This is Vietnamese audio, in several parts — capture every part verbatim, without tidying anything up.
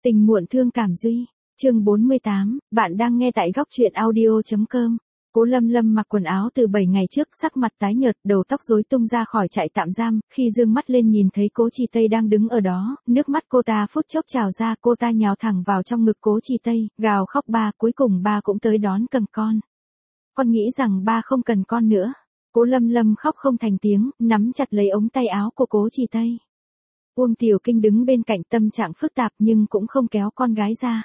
Tình muộn thương cảm duy, chương bốn mươi tám, bạn đang nghe tại góc truyện audio.com. Cố Lâm Lâm mặc quần áo từ bảy ngày trước, sắc mặt tái nhợt, đầu tóc rối tung ra khỏi trại tạm giam, khi dương mắt lên nhìn thấy Cố Chi Tây đang đứng ở đó, nước mắt cô ta phút chốc trào ra, cô ta nhào thẳng vào trong ngực Cố Chi Tây, gào khóc ba, cuối cùng ba cũng tới đón cầm con. Con nghĩ rằng ba không cần con nữa. Cố Lâm Lâm khóc không thành tiếng, nắm chặt lấy ống tay áo của Cố Chi Tây. Uông Tiểu Kinh đứng bên cạnh, tâm trạng phức tạp nhưng cũng không kéo con gái ra.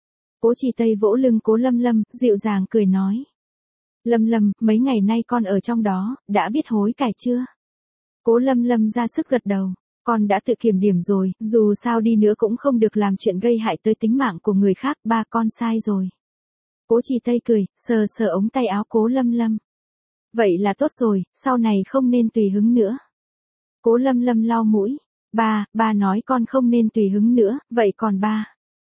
Cố Chi Tây vỗ lưng Cố Lâm Lâm, dịu dàng cười nói. Lâm Lâm, mấy ngày nay con ở trong đó, đã biết hối cải chưa? Cố Lâm Lâm ra sức gật đầu. Con đã tự kiểm điểm rồi, dù sao đi nữa cũng không được làm chuyện gây hại tới tính mạng của người khác, ba con sai rồi. Cố Chi Tây cười, sờ sờ ống tay áo Cố Lâm Lâm. Vậy là tốt rồi, sau này không nên tùy hứng nữa. Cố Lâm Lâm lau mũi. Ba, ba nói con không nên tùy hứng nữa, vậy còn ba?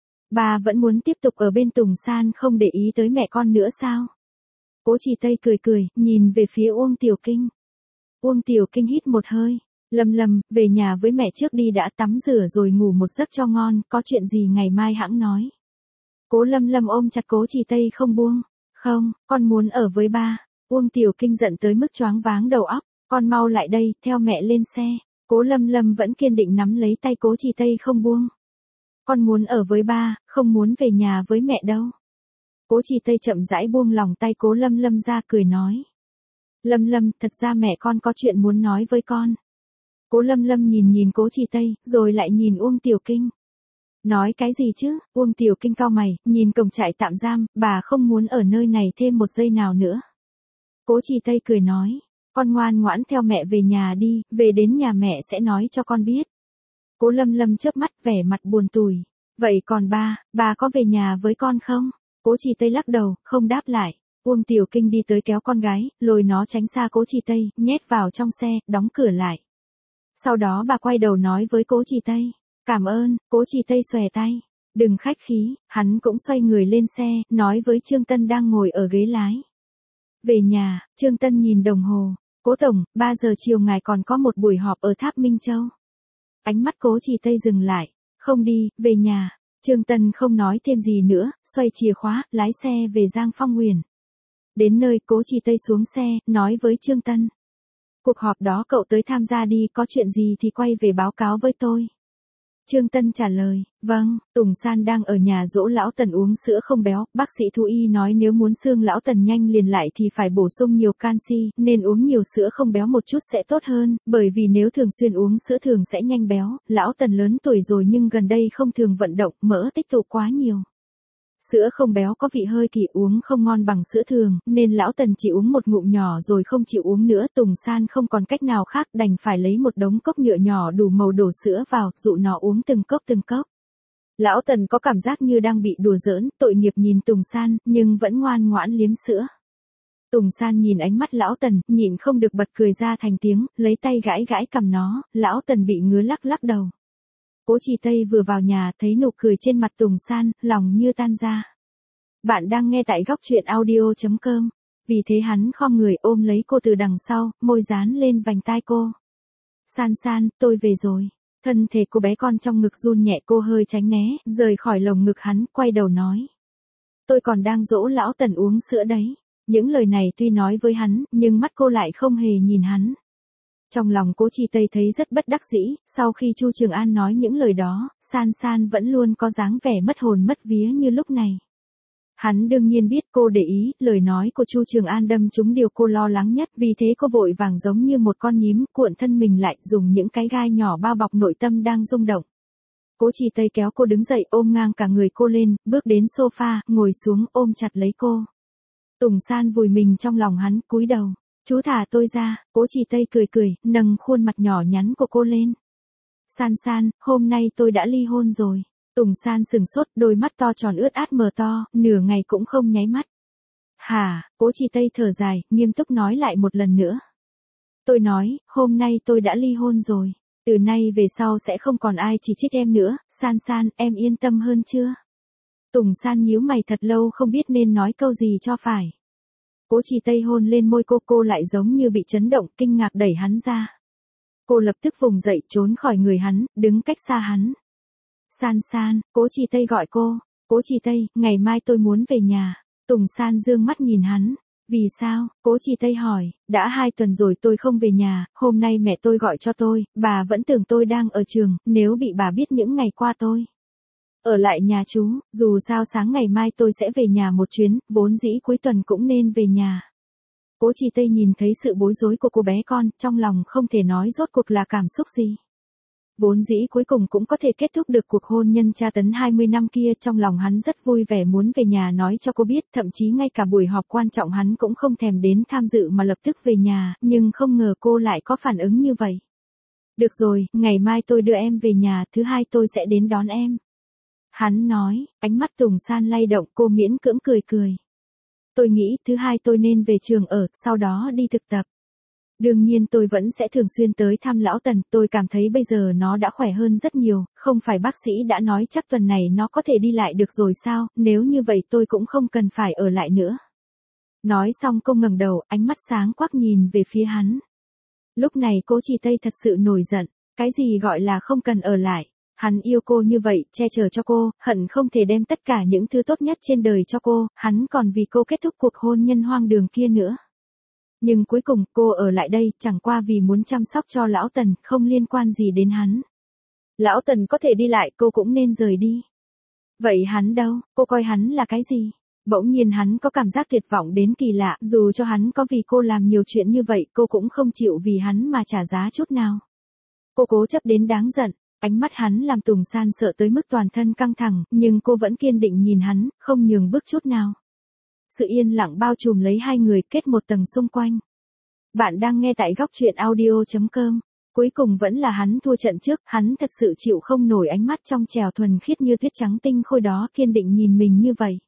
Ba vẫn muốn tiếp tục ở bên Tùng San, không để ý tới mẹ con nữa sao? Cố Chi Tây cười cười, nhìn về phía Uông Tiểu Kinh. Uông Tiểu Kinh hít một hơi. Lâm Lâm, về nhà với mẹ trước đi, đã tắm rửa rồi ngủ một giấc cho ngon, có chuyện gì ngày mai hẵng nói. Cố Lâm Lâm ôm chặt Cố Chi Tây không buông. Không, con muốn ở với ba. Uông Tiểu Kinh giận tới mức choáng váng đầu óc. Con mau lại đây, theo mẹ lên xe. Cố Lâm Lâm vẫn kiên định nắm lấy tay Cố Chi Tây không buông. Con muốn ở với ba, không muốn về nhà với mẹ đâu. Cố Chi Tây chậm rãi buông lòng tay Cố Lâm Lâm ra, cười nói. Lâm Lâm, thật ra mẹ con có chuyện muốn nói với con. Cố Lâm Lâm nhìn nhìn Cố Chi Tây, rồi lại nhìn Uông Tiểu Kinh. Nói cái gì chứ? Uông Tiểu Kinh cau mày, nhìn cổng trại tạm giam, bà không muốn ở nơi này thêm một giây nào nữa. Cố Chi Tây cười nói. Con ngoan ngoãn theo mẹ về nhà đi, về đến nhà mẹ sẽ nói cho con biết. Cố Lâm Lâm chớp mắt, vẻ mặt buồn tủi. Vậy còn ba, ba có về nhà với con không? Cố Chi Tây lắc đầu, không đáp lại. Uông Tiểu Kinh đi tới kéo con gái, lôi nó tránh xa Cố Chi Tây, nhét vào trong xe, đóng cửa lại. Sau đó bà quay đầu nói với Cố Chi Tây. Cảm ơn. Cố Chi Tây xòe tay. Đừng khách khí. Hắn cũng xoay người lên xe, nói với Trương Tân đang ngồi ở ghế lái. Về nhà, Trương Tân nhìn đồng hồ. Cố Tổng, ba giờ chiều ngài còn có một buổi họp ở Tháp Minh Châu. Ánh mắt Cố Chi Tây dừng lại. Không đi, về nhà. Trương Tân không nói thêm gì nữa, xoay chìa khóa, lái xe về Giang Phong Huyền. Đến nơi, Cố Chi Tây xuống xe, nói với Trương Tân. Cuộc họp đó cậu tới tham gia đi, có chuyện gì thì quay về báo cáo với tôi. Trương Tân trả lời, vâng. Tùng San đang ở nhà dỗ lão Tần uống sữa không béo, bác sĩ thú y nói nếu muốn xương lão Tần nhanh liền lại thì phải bổ sung nhiều canxi, nên uống nhiều sữa không béo một chút sẽ tốt hơn, bởi vì nếu thường xuyên uống sữa thường sẽ nhanh béo, lão Tần lớn tuổi rồi nhưng gần đây không thường vận động, mỡ tích tụ quá nhiều. Sữa không béo có vị hơi kỳ, uống không ngon bằng sữa thường, nên lão Tần chỉ uống một ngụm nhỏ rồi không chịu uống nữa. Tùng San không còn cách nào khác, đành phải lấy một đống cốc nhựa nhỏ đủ màu đổ sữa vào, dụ nó uống từng cốc từng cốc. Lão Tần có cảm giác như đang bị đùa giỡn, tội nghiệp nhìn Tùng San, nhưng vẫn ngoan ngoãn liếm sữa. Tùng San nhìn ánh mắt lão Tần, nhịn không được bật cười ra thành tiếng, lấy tay gãi gãi cằm nó, lão Tần bị ngứa lắc lắc đầu. Cố Chi Tây vừa vào nhà, thấy nụ cười trên mặt Tùng San, lòng như tan ra. Bạn đang nghe tại góc truyện audio.com. Vì thế hắn khom người ôm lấy cô từ đằng sau, môi dán lên vành tai cô. San San, tôi về rồi. Thân thể cô bé con trong ngực run nhẹ, cô hơi tránh né, rời khỏi lồng ngực hắn, quay đầu nói. Tôi còn đang dỗ lão Tần uống sữa đấy. Những lời này tuy nói với hắn, nhưng mắt cô lại không hề nhìn hắn. Trong lòng Cố Chi Tây thấy rất bất đắc dĩ, sau khi Chu Trường An nói những lời đó, San San vẫn luôn có dáng vẻ mất hồn mất vía như lúc này. Hắn đương nhiên biết cô để ý, lời nói của Chu Trường An đâm trúng điều cô lo lắng nhất, vì thế cô vội vàng giống như một con nhím, cuộn thân mình lại, dùng những cái gai nhỏ bao bọc nội tâm đang rung động. Cố Chi Tây kéo cô đứng dậy, ôm ngang cả người cô lên, bước đến sofa, ngồi xuống, ôm chặt lấy cô. Tùng San vùi mình trong lòng hắn, cúi đầu. Chú thả tôi ra. Cố Chi Tây cười cười, nâng khuôn mặt nhỏ nhắn của cô lên. San San, hôm nay tôi đã ly hôn rồi. Tùng San sừng sốt, đôi mắt to tròn ướt át mờ to, nửa ngày cũng không nháy mắt. Hả? Cố Chi Tây thở dài, nghiêm túc nói lại một lần nữa. Tôi nói, hôm nay tôi đã ly hôn rồi. Từ nay về sau sẽ không còn ai chỉ trích em nữa. San San, em yên tâm hơn chưa? Tùng San nhíu mày thật lâu không biết nên nói câu gì cho phải. Cố Chi Tây hôn lên môi cô, cô lại giống như bị chấn động, kinh ngạc đẩy hắn ra. Cô lập tức vùng dậy, trốn khỏi người hắn, đứng cách xa hắn. San San, Cố Trì Tây gọi cô. Cố Trì Tây, ngày mai tôi muốn về nhà. Tùng San dương mắt nhìn hắn. Vì sao? Cố Trì Tây hỏi. Đã hai tuần rồi tôi không về nhà, hôm nay mẹ tôi gọi cho tôi, bà vẫn tưởng tôi đang ở trường, nếu bị bà biết những ngày qua tôi ở lại nhà chú, dù sao sáng ngày mai tôi sẽ về nhà một chuyến, vốn dĩ cuối tuần cũng nên về nhà. Cố Trì Tây nhìn thấy sự bối rối của cô bé con, trong lòng không thể nói rốt cuộc là cảm xúc gì. Vốn dĩ cuối cùng cũng có thể kết thúc được cuộc hôn nhân tra tấn hai mươi năm kia, trong lòng hắn rất vui vẻ muốn về nhà nói cho cô biết, thậm chí ngay cả buổi họp quan trọng hắn cũng không thèm đến tham dự mà lập tức về nhà, nhưng không ngờ cô lại có phản ứng như vậy. Được rồi, ngày mai tôi đưa em về nhà, thứ hai tôi sẽ đến đón em. Hắn nói, ánh mắt Tùng San lay động, cô miễn cưỡng cười cười. Tôi nghĩ thứ hai tôi nên về trường ở, sau đó đi thực tập. Đương nhiên tôi vẫn sẽ thường xuyên tới thăm lão Tần, tôi cảm thấy bây giờ nó đã khỏe hơn rất nhiều, không phải bác sĩ đã nói chắc tuần này nó có thể đi lại được rồi sao, nếu như vậy tôi cũng không cần phải ở lại nữa. Nói xong cô ngẩng đầu, ánh mắt sáng quắc nhìn về phía hắn. Lúc này Cố Trì Tây thật sự nổi giận, cái gì gọi là không cần ở lại. Hắn yêu cô như vậy, che chở cho cô, hận không thể đem tất cả những thứ tốt nhất trên đời cho cô, hắn còn vì cô kết thúc cuộc hôn nhân hoang đường kia nữa. Nhưng cuối cùng cô ở lại đây chẳng qua vì muốn chăm sóc cho lão Tần, không liên quan gì đến hắn. Lão Tần có thể đi lại cô cũng nên rời đi. Vậy hắn đâu, cô coi hắn là cái gì? Bỗng nhiên hắn có cảm giác tuyệt vọng đến kỳ lạ, dù cho hắn có vì cô làm nhiều chuyện như vậy cô cũng không chịu vì hắn mà trả giá chút nào. Cô cố chấp đến đáng giận. Ánh mắt hắn làm Tùng San sợ tới mức toàn thân căng thẳng, nhưng cô vẫn kiên định nhìn hắn, không nhường bước chút nào. Sự yên lặng bao trùm lấy hai người, kết một tầng xung quanh. Bạn đang nghe tại góc truyện audio chấm com. Cuối cùng vẫn là hắn thua trận trước, hắn thật sự chịu không nổi ánh mắt trong trẻo thuần khiết như tuyết trắng tinh khôi đó kiên định nhìn mình như vậy.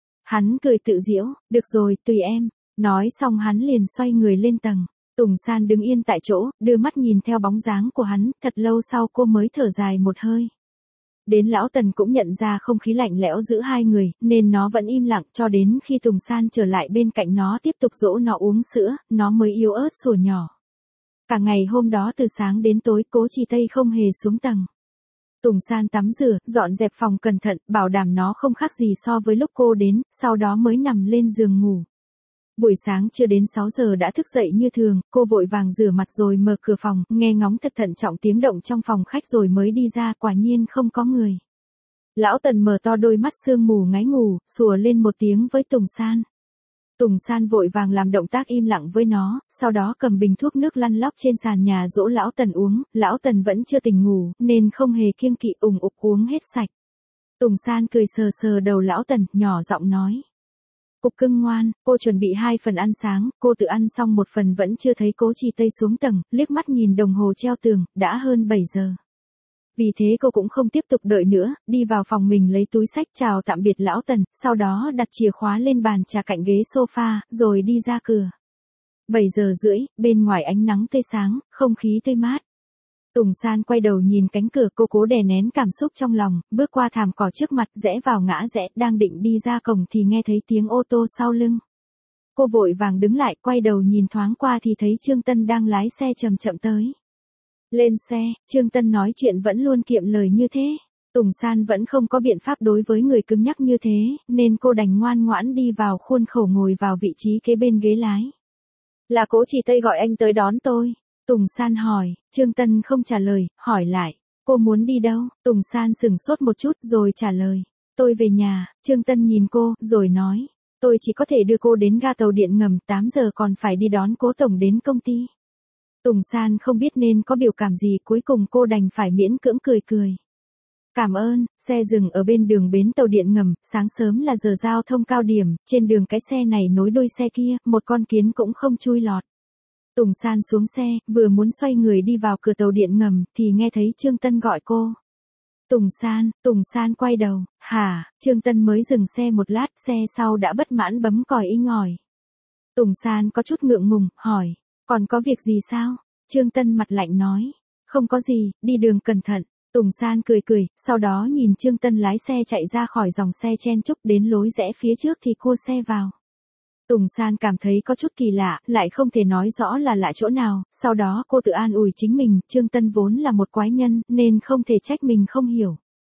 Hắn cười tự giễu, được rồi, tùy em. Nói xong hắn liền xoay người lên tầng. Tùng San đứng yên tại chỗ, đưa mắt nhìn theo bóng dáng của hắn, thật lâu sau cô mới thở dài một hơi. Đến lão Tần cũng nhận ra không khí lạnh lẽo giữa hai người, nên nó vẫn im lặng cho đến khi Tùng San trở lại bên cạnh nó tiếp tục dỗ nó uống sữa, nó mới yếu ớt sủa nhỏ. Cả ngày hôm đó từ sáng đến tối Cố Trì Tây không hề xuống tầng. Tùng San tắm rửa, dọn dẹp phòng cẩn thận, bảo đảm nó không khác gì so với lúc cô đến, sau đó mới nằm lên giường ngủ. Buổi sáng chưa đến sáu giờ đã thức dậy như thường, cô vội vàng rửa mặt rồi mở cửa phòng, nghe ngóng thật thận trọng tiếng động trong phòng khách rồi mới đi ra, quả nhiên không có người. Lão Tần mở to đôi mắt sương mù ngáy ngủ, sủa lên một tiếng với Tùng San. Tùng San vội vàng làm động tác im lặng với nó, sau đó cầm bình thuốc nước lăn lóc trên sàn nhà dỗ lão Tần uống, lão Tần vẫn chưa tỉnh ngủ, nên không hề kiêng kỵ ùng ục uống hết sạch. Tùng San cười sờ sờ đầu lão Tần, nhỏ giọng nói. Cục cưng ngoan, cô chuẩn bị hai phần ăn sáng, cô tự ăn xong một phần vẫn chưa thấy Cố Trì Tây xuống tầng, liếc mắt nhìn đồng hồ treo tường, đã hơn bảy giờ. Vì thế cô cũng không tiếp tục đợi nữa, đi vào phòng mình lấy túi xách chào tạm biệt lão Tần, sau đó đặt chìa khóa lên bàn trà cạnh ghế sofa, rồi đi ra cửa. bảy giờ rưỡi, bên ngoài ánh nắng tươi sáng, không khí tươi mát. Tùng San quay đầu nhìn cánh cửa, cô cố đè nén cảm xúc trong lòng, bước qua thảm cỏ trước mặt, rẽ vào ngã rẽ, đang định đi ra cổng thì nghe thấy tiếng ô tô sau lưng. Cô vội vàng đứng lại, quay đầu nhìn thoáng qua thì thấy Trương Tân đang lái xe chậm chậm tới. Lên xe, Trương Tân nói chuyện vẫn luôn kiệm lời như thế. Tùng San vẫn không có biện pháp đối với người cứng nhắc như thế, nên cô đành ngoan ngoãn đi vào khuôn khổ ngồi vào vị trí kế bên ghế lái. Là Cố Trì Tây gọi anh tới đón tôi. Tùng San hỏi, Trương Tân không trả lời, hỏi lại, cô muốn đi đâu? Tùng San sửng sốt một chút rồi trả lời, tôi về nhà. Trương Tân nhìn cô, rồi nói, tôi chỉ có thể đưa cô đến ga tàu điện ngầm, tám giờ còn phải đi đón Cố tổng đến công ty. Tùng San không biết nên có biểu cảm gì, cuối cùng cô đành phải miễn cưỡng cười cười. Cảm ơn. Xe dừng ở bên đường bến tàu điện ngầm, sáng sớm là giờ giao thông cao điểm, trên đường cái xe này nối đuôi xe kia, một con kiến cũng không chui lọt. Tùng San xuống xe, vừa muốn xoay người đi vào cửa tàu điện ngầm, thì nghe thấy Trương Tân gọi cô. Tùng San, Tùng San quay đầu, hả? Trương Tân mới dừng xe một lát, xe sau đã bất mãn bấm còi inh ỏi. Tùng San có chút ngượng ngùng, hỏi, còn có việc gì sao? Trương Tân mặt lạnh nói, không có gì, đi đường cẩn thận. Tùng San cười cười, sau đó nhìn Trương Tân lái xe chạy ra khỏi dòng xe chen chúc đến lối rẽ phía trước thì cua xe vào. Tùng San cảm thấy có chút kỳ lạ, lại không thể nói rõ là lạ chỗ nào, sau đó cô tự an ủi chính mình, Trương Tân vốn là một quái nhân, nên không thể trách mình không hiểu.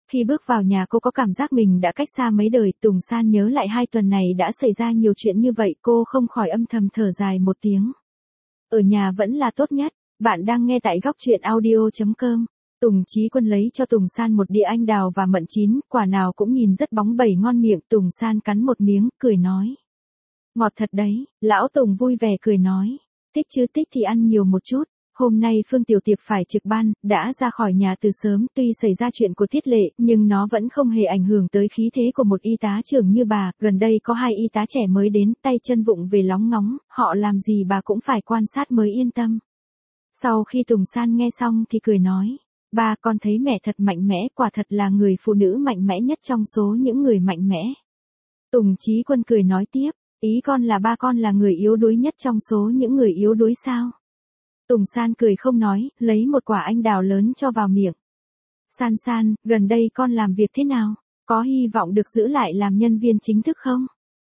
Khi bước vào nhà cô có cảm giác mình đã cách xa mấy đời, Tùng San nhớ lại hai tuần này đã xảy ra nhiều chuyện như vậy, cô không khỏi âm thầm thở dài một tiếng. Ở nhà vẫn là tốt nhất, bạn đang nghe tại góc truyện audio.com. Tùng Chí Quân lấy cho Tùng San một đĩa anh đào và mận chín, quả nào cũng nhìn rất bóng bẩy ngon miệng, Tùng San cắn một miếng, cười nói. Ngọt thật đấy, lão Tùng vui vẻ cười nói. Thích chứ thích thì ăn nhiều một chút. Hôm nay Phương Tiểu Tiệp phải trực ban, đã ra khỏi nhà từ sớm, tuy xảy ra chuyện của Thiết Lệ, nhưng nó vẫn không hề ảnh hưởng tới khí thế của một y tá trưởng như bà, gần đây có hai y tá trẻ mới đến, tay chân vụng về lóng ngóng, họ làm gì bà cũng phải quan sát mới yên tâm. Sau khi Tùng San nghe xong thì cười nói, ba con thấy mẹ thật mạnh mẽ, quả thật là người phụ nữ mạnh mẽ nhất trong số những người mạnh mẽ. Tùng Chí Quân cười nói tiếp, ý con là ba con là người yếu đuối nhất trong số những người yếu đuối sao? Tùng San cười không nói, lấy một quả anh đào lớn cho vào miệng. San San, gần đây con làm việc thế nào? Có hy vọng được giữ lại làm nhân viên chính thức không?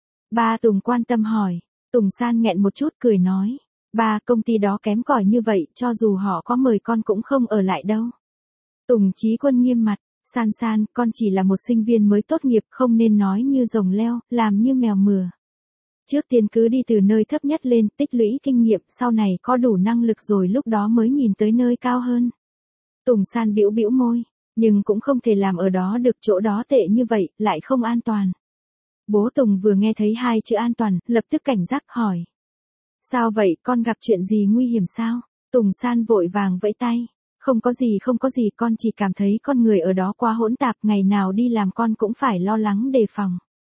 Ba Tùng quan tâm hỏi. Tùng San nghẹn một chút cười nói. Ba, công ty đó kém cỏi như vậy, cho dù họ có mời con cũng không ở lại đâu. Tùng Chí Quân nghiêm mặt. San San, con chỉ là một sinh viên mới tốt nghiệp, không nên nói như rồng leo, làm như mèo mửa. Trước tiên cứ đi từ nơi thấp nhất lên, tích lũy kinh nghiệm, sau này có đủ năng lực rồi lúc đó mới nhìn tới nơi cao hơn. Tùng San bĩu bĩu môi, nhưng cũng không thể làm ở đó được, chỗ đó tệ như vậy, lại không an toàn. Bố Tùng vừa nghe thấy hai chữ an toàn, lập tức cảnh giác hỏi. Sao vậy, con gặp chuyện gì nguy hiểm sao? Tùng San vội vàng vẫy tay. Không có gì không có gì, con chỉ cảm thấy con người ở đó quá hỗn tạp, ngày nào đi làm con cũng phải lo lắng đề phòng.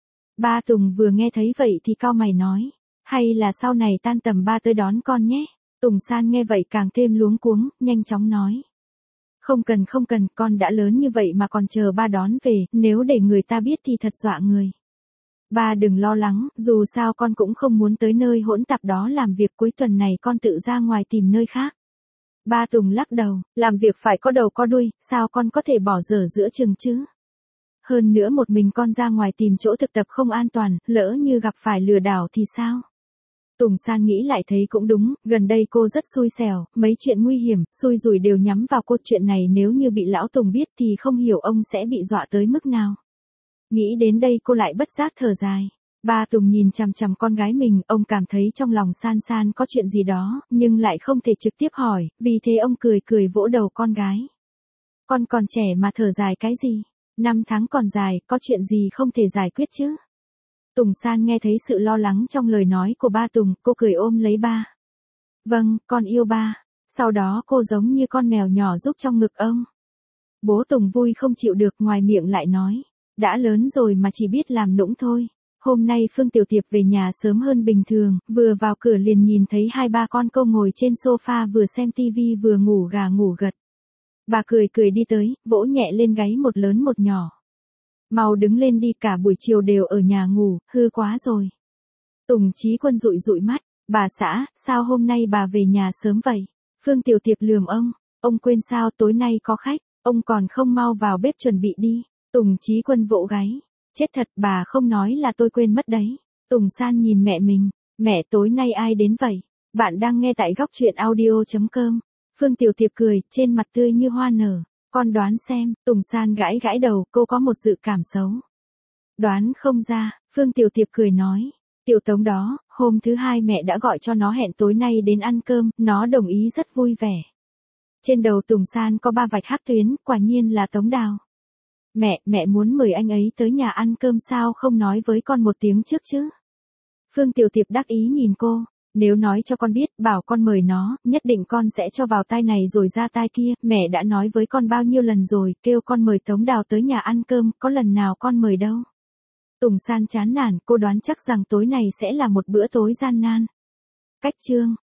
Ba Tùng vừa nghe thấy vậy thì cau mày nói, hay là sau này tan tầm ba tới đón con nhé. Tùng San nghe vậy càng thêm luống cuống, nhanh chóng nói. Không cần không cần, con đã lớn như vậy mà còn chờ ba đón về, nếu để người ta biết thì thật dọa người. Ba đừng lo lắng, dù sao con cũng không muốn tới nơi hỗn tạp đó làm việc, cuối tuần này con tự ra ngoài tìm nơi khác. Ba Tùng lắc đầu, làm việc phải có đầu có đuôi, sao con có thể bỏ dở giữa chừng chứ? Hơn nữa một mình con ra ngoài tìm chỗ thực tập không an toàn, lỡ như gặp phải lừa đảo thì sao? Tùng San nghĩ lại thấy cũng đúng, gần đây cô rất xui xẻo, mấy chuyện nguy hiểm, xui rủi đều nhắm vào cô, chuyện này nếu như bị lão Tùng biết thì không hiểu ông sẽ bị dọa tới mức nào. Nghĩ đến đây cô lại bất giác thở dài. Ba Tùng nhìn chằm chằm con gái mình, ông cảm thấy trong lòng San San có chuyện gì đó, nhưng lại không thể trực tiếp hỏi, vì thế ông cười cười vỗ đầu con gái. Con còn trẻ mà thở dài cái gì? Năm tháng còn dài, có chuyện gì không thể giải quyết chứ? Tùng San nghe thấy sự lo lắng trong lời nói của ba Tùng, cô cười ôm lấy ba. Vâng, con yêu ba. Sau đó cô giống như con mèo nhỏ giúp trong ngực ông. Bố Tùng vui không chịu được, ngoài miệng lại nói. Đã lớn rồi mà chỉ biết làm nũng thôi. Hôm nay Phương Tiểu Tiệp về nhà sớm hơn bình thường, vừa vào cửa liền nhìn thấy hai ba con câu ngồi trên sofa vừa xem tivi vừa ngủ gà ngủ gật. Bà cười cười đi tới, vỗ nhẹ lên gáy một lớn một nhỏ. Mau đứng lên đi, cả buổi chiều đều ở nhà ngủ, hư quá rồi. Tùng Chí Quân dụi dụi mắt, bà xã, sao hôm nay bà về nhà sớm vậy? Phương Tiểu Tiệp lườm ông, ông quên sao tối nay có khách, ông còn không mau vào bếp chuẩn bị đi. Tùng Chí Quân vỗ gáy, chết thật, bà không nói là tôi quên mất đấy. Tùng San nhìn mẹ mình, mẹ tối nay ai đến vậy? Bạn đang nghe tại góc truyện audio.com. Phương Tiểu Tiệp cười, trên mặt tươi như hoa nở. Con đoán xem, Tùng San gãi gãi đầu, cô có một dự cảm xấu. Đoán không ra, Phương Tiểu Tiệp cười nói. Tiểu Tống đó, hôm thứ hai mẹ đã gọi cho nó hẹn tối nay đến ăn cơm, nó đồng ý rất vui vẻ. Trên đầu Tùng San có ba vạch hắc tuyến, quả nhiên là Tống Đào. Mẹ, mẹ muốn mời anh ấy tới nhà ăn cơm sao không nói với con một tiếng trước chứ? Phương Tiểu Tiệp đắc ý nhìn cô. Nếu nói cho con biết, bảo con mời nó, nhất định con sẽ cho vào tai này rồi ra tai kia, mẹ đã nói với con bao nhiêu lần rồi, kêu con mời Tống Đào tới nhà ăn cơm, có lần nào con mời đâu. Tùng San chán nản, cô đoán chắc rằng tối này sẽ là một bữa tối gian nan. Cách chương